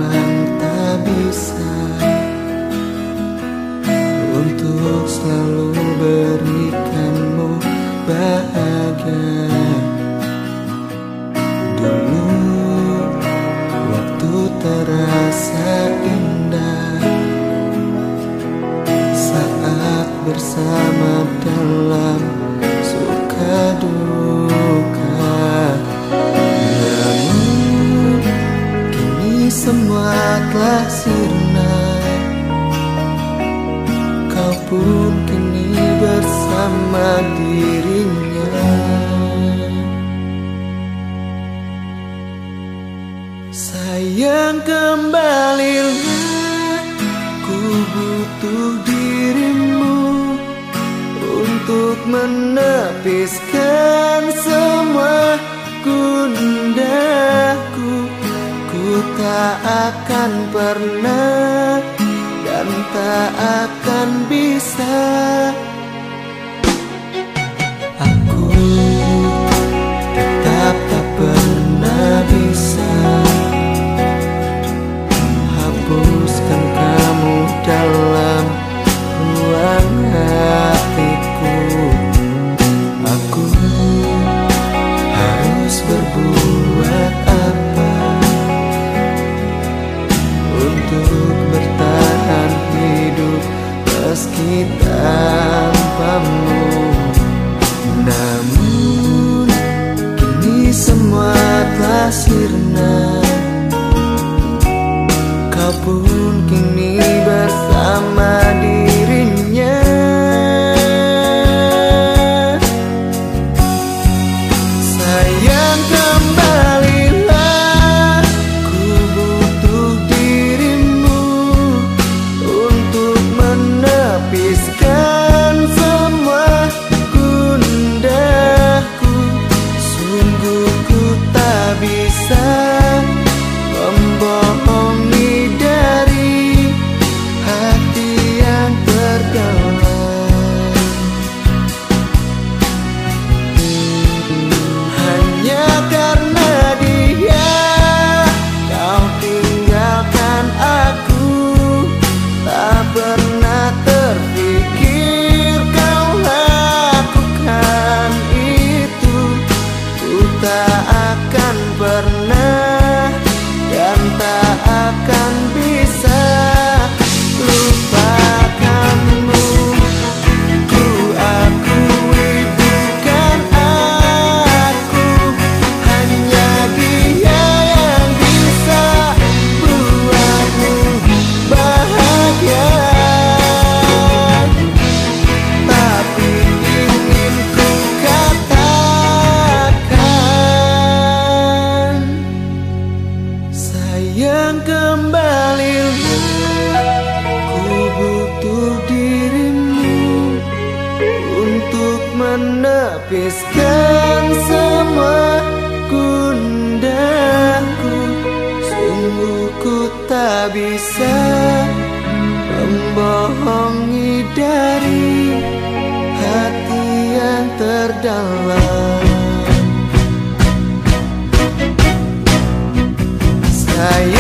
memang tak bisa untuk selalu berikanmu bahagia. Dulu waktu terasa indah saat bersama dalam suka duka. Namun kini semua telah sirna, kau pun kini bersama dirinya. Sayang, kembalilah, ku butuh dirimu untuk menepiskan semua gundaku. Ku tak akan pernah dan tak akan bisa. Aku tetap tak pernah bisa hapuskan kamu dalam ruang hatiku. Aku harus berbuat apa untuk bertahan hidup meski tanpamu. Namun kini semua telah sirna, kau pun kini bersama dirinya. Sayang, kembalilah, ku butuh dirimu untuk menepiskan semua gundaku. Sungguh ku tak bisa membohongi dari hati yang terdalam. Hanya karena dia kau tinggalkan aku, tak pernah terpikir kau lakukan itu. Ku tak akan pernah dan tak akan bisa lupakanmu. Ku akui bukan aku, hanya dia yang bisa buatmu bahagia. Tapi ingin ku katakan, sayang, kembalilah, ku butuh dirimu untuk menepiskan semua gundaku. Sungguh ku tak bisa membohongi dari hati yang terdalam. Sayang,